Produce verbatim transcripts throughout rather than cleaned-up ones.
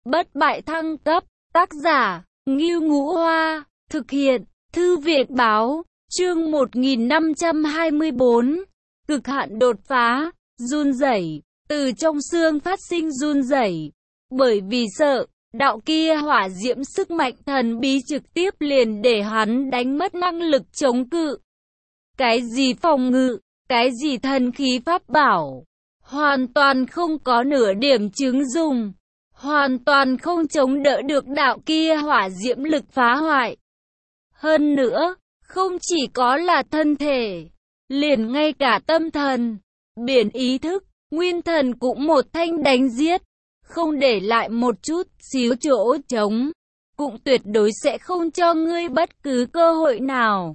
bất bại thăng cấp, tác giả, Ngưu Ngũ Hoa, thực hiện, Thư viện báo, chương một nghìn năm trăm hai mươi bốn, cực hạn đột phá, run rẩy, từ trong xương phát sinh run rẩy, bởi vì sợ, đạo kia hỏa diễm sức mạnh thần bí trực tiếp liền để hắn đánh mất năng lực chống cự. Cái gì phòng ngự, cái gì thần khí pháp bảo, hoàn toàn không có nửa điểm chứng dùng, hoàn toàn không chống đỡ được đạo kia hỏa diễm lực phá hoại. Hơn nữa, không chỉ có là thân thể, liền ngay cả tâm thần, biển ý thức, nguyên thần cũng một thanh đánh giết, không để lại một chút xíu chỗ trống, cũng tuyệt đối sẽ không cho ngươi bất cứ cơ hội nào.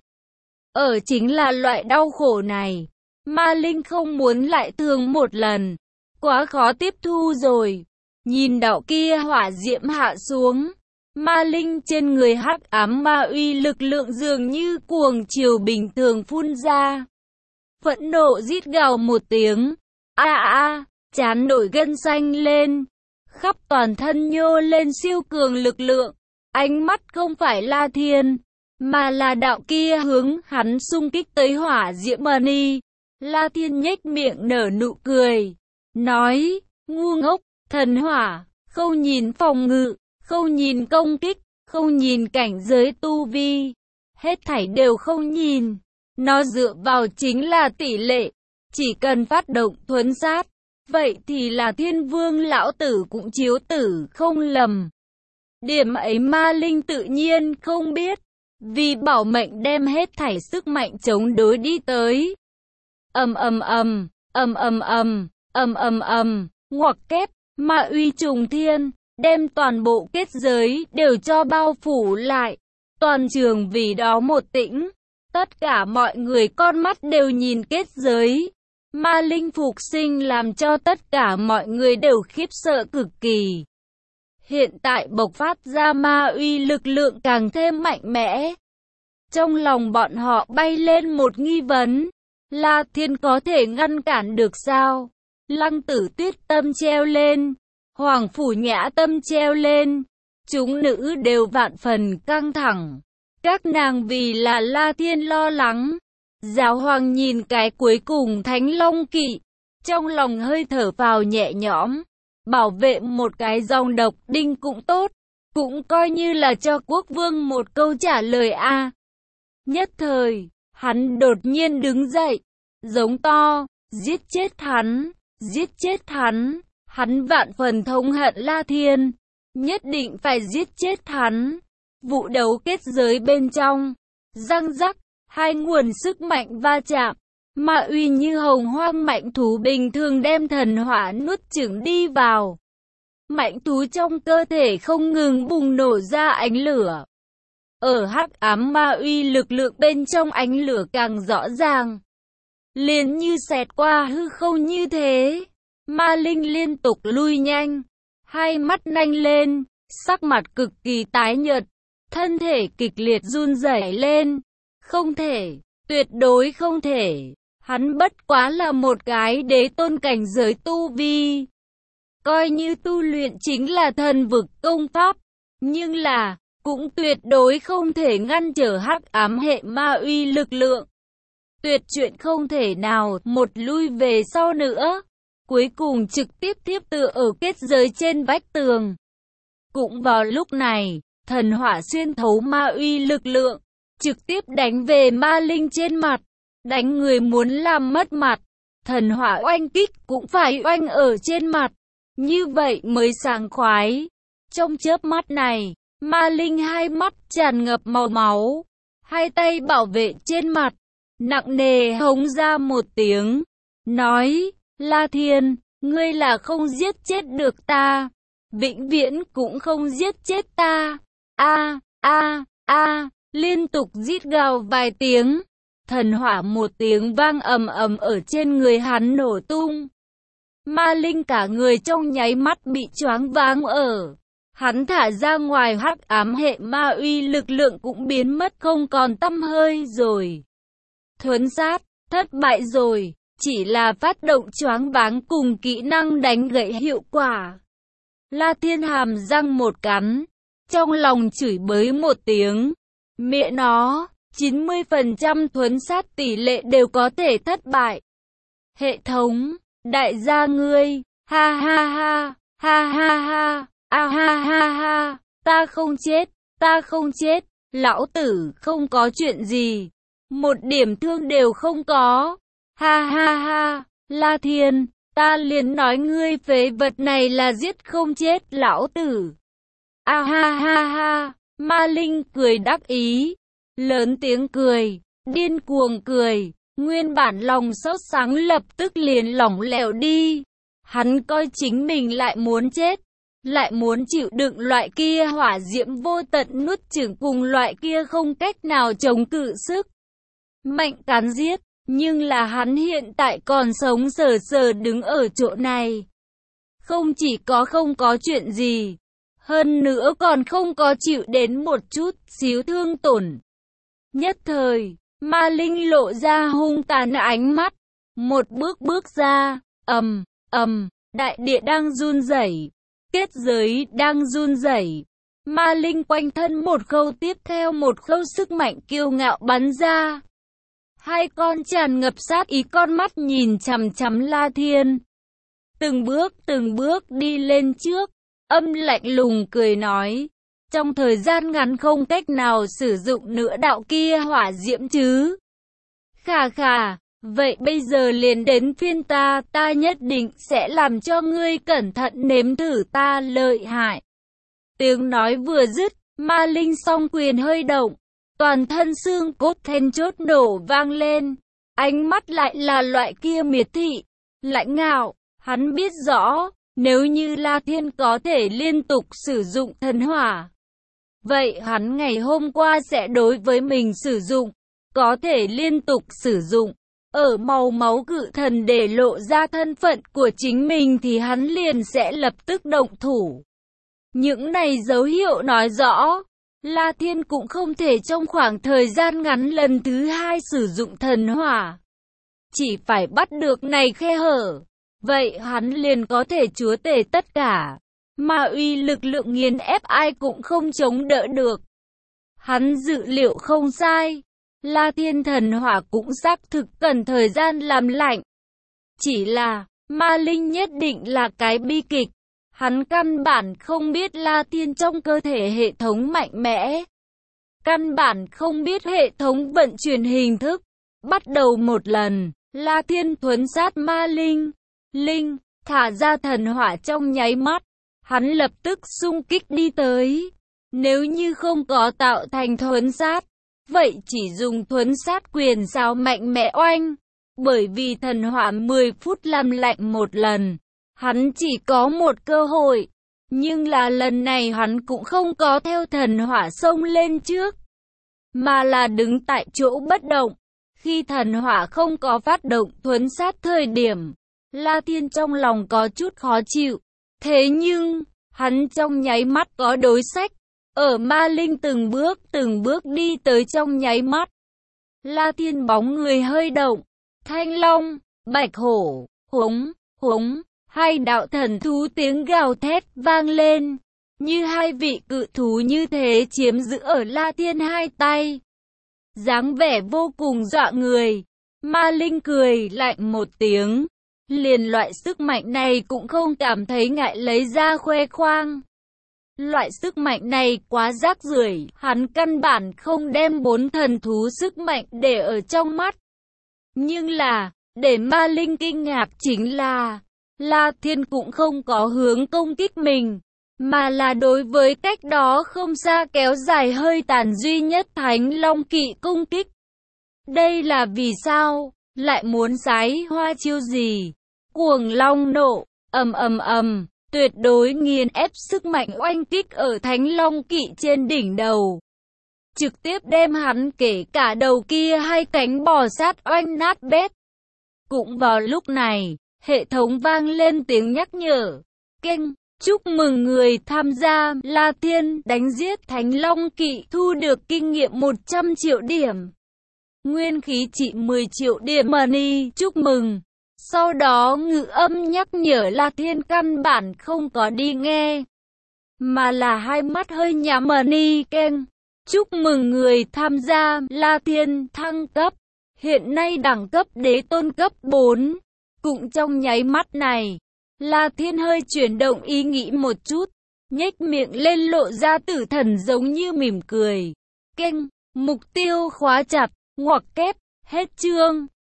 Ở chính là loại đau khổ này, Ma Linh không muốn lại thương một lần, quá khó tiếp thu rồi. Nhìn đạo kia hỏa diễm hạ xuống, Ma Linh trên người hắc ám ma uy lực lượng dường như cuồng triều bình thường phun ra. Phẫn nộ rít gào một tiếng, a a, trán nổi gân xanh lên, khắp toàn thân nhô lên siêu cường lực lượng. Ánh mắt không phải La Thiên, mà là đạo kia hướng hắn xung kích tới hỏa diễm mani. La Thiên nhếch miệng nở nụ cười, nói, ngu ngốc, thần hỏa, không nhìn phòng ngự, không nhìn công kích, không nhìn cảnh giới tu vi, hết thảy đều không nhìn. Nó dựa vào chính là tỷ lệ, chỉ cần phát động thuấn sát, vậy thì là thiên vương lão tử cũng chiếu tử không lầm. Điểm ấy Ma Linh tự nhiên không biết, vì bảo mệnh đem hết thảy sức mạnh chống đối đi tới. Ầm ầm ầm, ầm ầm ầm, ầm ầm ầm, ngoặc kép, ma uy trùng thiên, đem toàn bộ kết giới đều cho bao phủ lại. Toàn trường vì đó một tĩnh, tất cả mọi người con mắt đều nhìn kết giới. Ma Linh phục sinh làm cho tất cả mọi người đều khiếp sợ cực kỳ. Hiện tại bộc phát ra ma uy lực lượng càng thêm mạnh mẽ. Trong lòng bọn họ bay lên một nghi vấn, La Thiên có thể ngăn cản được sao? Lăng Tử Tuyết tâm treo lên, Hoàng Phủ Nhã tâm treo lên, chúng nữ đều vạn phần căng thẳng. Các nàng vì là La Thiên lo lắng. Giáo Hoàng nhìn cái cuối cùng Thánh Long Kỵ, trong lòng hơi thở vào nhẹ nhõm. Bảo vệ một cái dòng độc đinh cũng tốt, cũng coi như là cho quốc vương một câu trả lời a. À. Nhất thời, hắn đột nhiên đứng dậy, giống to, giết chết hắn, giết chết hắn. Hắn vạn phần thống hận La Thiên, nhất định phải giết chết hắn. Vụ đấu kết giới bên trong, răng rắc, hai nguồn sức mạnh va chạm, ma uy như hồng hoang mạnh thú bình thường đem thần hỏa nuốt chửng đi vào. Mạnh thú trong cơ thể không ngừng bùng nổ ra ánh lửa. Ở hắc ám ma uy lực lượng bên trong ánh lửa càng rõ ràng, liền như xẹt qua hư không như thế. Ma Linh liên tục lui nhanh, hai mắt nanh lên, sắc mặt cực kỳ tái nhợt, thân thể kịch liệt run rẩy lên. Không thể, tuyệt đối không thể, hắn bất quá là một cái đế tôn cảnh giới tu vi. Coi như tu luyện chính là thần vực công pháp, nhưng là, cũng tuyệt đối không thể ngăn trở hắc ám hệ ma uy lực lượng. Tuyệt chuyện không thể nào một lui về sau nữa. Cuối cùng trực tiếp tiếp tựa ở kết giới trên vách tường. Cũng vào lúc này, thần hỏa xuyên thấu ma uy lực lượng, trực tiếp đánh về Ma Linh trên mặt. Đánh người muốn làm mất mặt, thần hỏa oanh kích cũng phải oanh ở trên mặt. Như vậy mới sảng khoái. Trong chớp mắt này, Ma Linh hai mắt tràn ngập màu máu, hai tay bảo vệ trên mặt, nặng nề hống ra một tiếng, nói, La Thiên, ngươi là không giết chết được ta, vĩnh viễn cũng không giết chết ta. A a a, liên tục rít gào vài tiếng, thần hỏa một tiếng vang ầm ầm ở trên người hắn nổ tung. Ma Linh cả người trong nháy mắt bị choáng váng ở. Hắn thả ra ngoài hắc ám hệ ma uy lực lượng cũng biến mất không còn tăm hơi rồi. Thuấn sát, thất bại rồi, chỉ là phát động choáng váng cùng kỹ năng đánh gậy hiệu quả. La Thiên hàm răng một cắn, trong lòng chửi bới một tiếng. Mẹ nó, chín mươi phần trăm thuấn sát tỷ lệ đều có thể thất bại. Hệ thống, đại gia ngươi, ha ha ha, ha ha ha, a ha ha ha, ta không chết, ta không chết, lão tử không có chuyện gì, một điểm thương đều không có, ha ha ha, La Thiên, ta liền nói ngươi phế vật này là giết không chết lão tử. A ha ha ha, Ma Linh cười đắc ý, lớn tiếng cười, điên cuồng cười, nguyên bản lòng sốt sáng lập tức liền lỏng lẻo đi. Hắn coi chính mình lại muốn chết, lại muốn chịu đựng loại kia hỏa diễm vô tận nuốt chửng cùng loại kia không cách nào chống cự sức mạnh cắn giết, nhưng là hắn hiện tại còn sống sờ sờ đứng ở chỗ này. Không chỉ có không có chuyện gì, hơn nữa còn không có chịu đến một chút xíu thương tổn. Nhất thời, Ma Linh lộ ra hung tàn ánh mắt, một bước bước ra, ầm, ầm, đại địa đang run rẩy, kết giới đang run rẩy. Ma Linh quanh thân một khâu tiếp theo một khâu sức mạnh kiêu ngạo bắn ra. Hai con tràn ngập sát ý con mắt nhìn chằm chằm La Thiên. Từng bước từng bước đi lên trước, âm lạnh lùng cười nói. Trong thời gian ngắn không cách nào sử dụng nữa đạo kia hỏa diễm chứ. Khà khà, vậy bây giờ liền đến phiên ta, ta nhất định sẽ làm cho ngươi cẩn thận nếm thử ta lợi hại. Tiếng nói vừa dứt, Ma Linh song quyền hơi động, toàn thân xương cốt then chốt nổ vang lên, ánh mắt lại là loại kia miệt thị, lãnh ngạo, hắn biết rõ, nếu như La Thiên có thể liên tục sử dụng thần hỏa, vậy hắn ngày hôm qua sẽ đối với mình sử dụng, có thể liên tục sử dụng, ở màu máu cự thần để lộ ra thân phận của chính mình thì hắn liền sẽ lập tức động thủ. Những này dấu hiệu nói rõ, La Thiên cũng không thể trong khoảng thời gian ngắn lần thứ hai sử dụng thần hỏa. Chỉ phải bắt được này khe hở, vậy hắn liền có thể chúa tể tất cả. Ma uy lực lượng nghiền ép ai cũng không chống đỡ được. Hắn dự liệu không sai, La Thiên thần hỏa cũng xác thực cần thời gian làm lạnh. Chỉ là, Ma Linh nhất định là cái bi kịch. Hắn căn bản không biết La Thiên trong cơ thể hệ thống mạnh mẽ. Căn bản không biết hệ thống vận chuyển hình thức. Bắt đầu một lần, La Thiên thuấn sát Ma Linh. Linh, thả ra thần hỏa trong nháy mắt. Hắn lập tức xung kích đi tới. Nếu như không có tạo thành thuấn sát, vậy chỉ dùng thuấn sát quyền sao mạnh mẽ oanh. Bởi vì thần hỏa mười phút làm lạnh một lần, hắn chỉ có một cơ hội. Nhưng là lần này hắn cũng không có theo thần hỏa xông lên trước, mà là đứng tại chỗ bất động. Khi thần hỏa không có phát động thuấn sát thời điểm, La Thiên trong lòng có chút khó chịu. Thế nhưng, hắn trong nháy mắt có đối sách. Ở Ma Linh từng bước từng bước đi tới trong nháy mắt, La Thiên bóng người hơi động. Thanh long, bạch hổ, hống, hống, hai đạo thần thú tiếng gào thét vang lên. Như hai vị cự thú như thế chiếm giữ ở La Thiên hai tay. Dáng vẻ vô cùng dọa người. Ma Linh cười lạnh một tiếng. Liền loại sức mạnh này cũng không cảm thấy ngại lấy ra khoe khoang. Loại sức mạnh này quá rác rưởi, hắn căn bản không đem bốn thần thú sức mạnh để ở trong mắt. Nhưng là, để Ma Linh kinh ngạc chính là, La Thiên cũng không có hướng công kích mình, mà là đối với cách đó không xa kéo dài hơi tàn duy nhất Thánh Long Kỵ công kích. Đây là vì sao? Lại muốn sái hoa chiêu gì? Cuồng Long nộ, ầm ầm ầm, tuyệt đối nghiền ép sức mạnh oanh kích ở Thánh Long Kỵ trên đỉnh đầu. Trực tiếp đem hắn kể cả đầu kia hai cánh bò sát oanh nát bét. Cũng vào lúc này, hệ thống vang lên tiếng nhắc nhở. Kênh, chúc mừng người tham gia La Thiên đánh giết Thánh Long Kỵ thu được kinh nghiệm một trăm triệu điểm. Nguyên khí trị mười triệu điểm money, chúc mừng. Sau đó ngữ âm nhắc nhở La Thiên căn bản không có đi nghe, mà là hai mắt hơi nhắm mờ ni keng. Chúc mừng người tham gia, La Thiên thăng cấp. Hiện nay đẳng cấp đế tôn cấp bốn. Cũng trong nháy mắt này, La Thiên hơi chuyển động ý nghĩ một chút, nhếch miệng lên lộ ra tử thần giống như mỉm cười. Keng, mục tiêu khóa chặt, ngoặc kép, hết chương.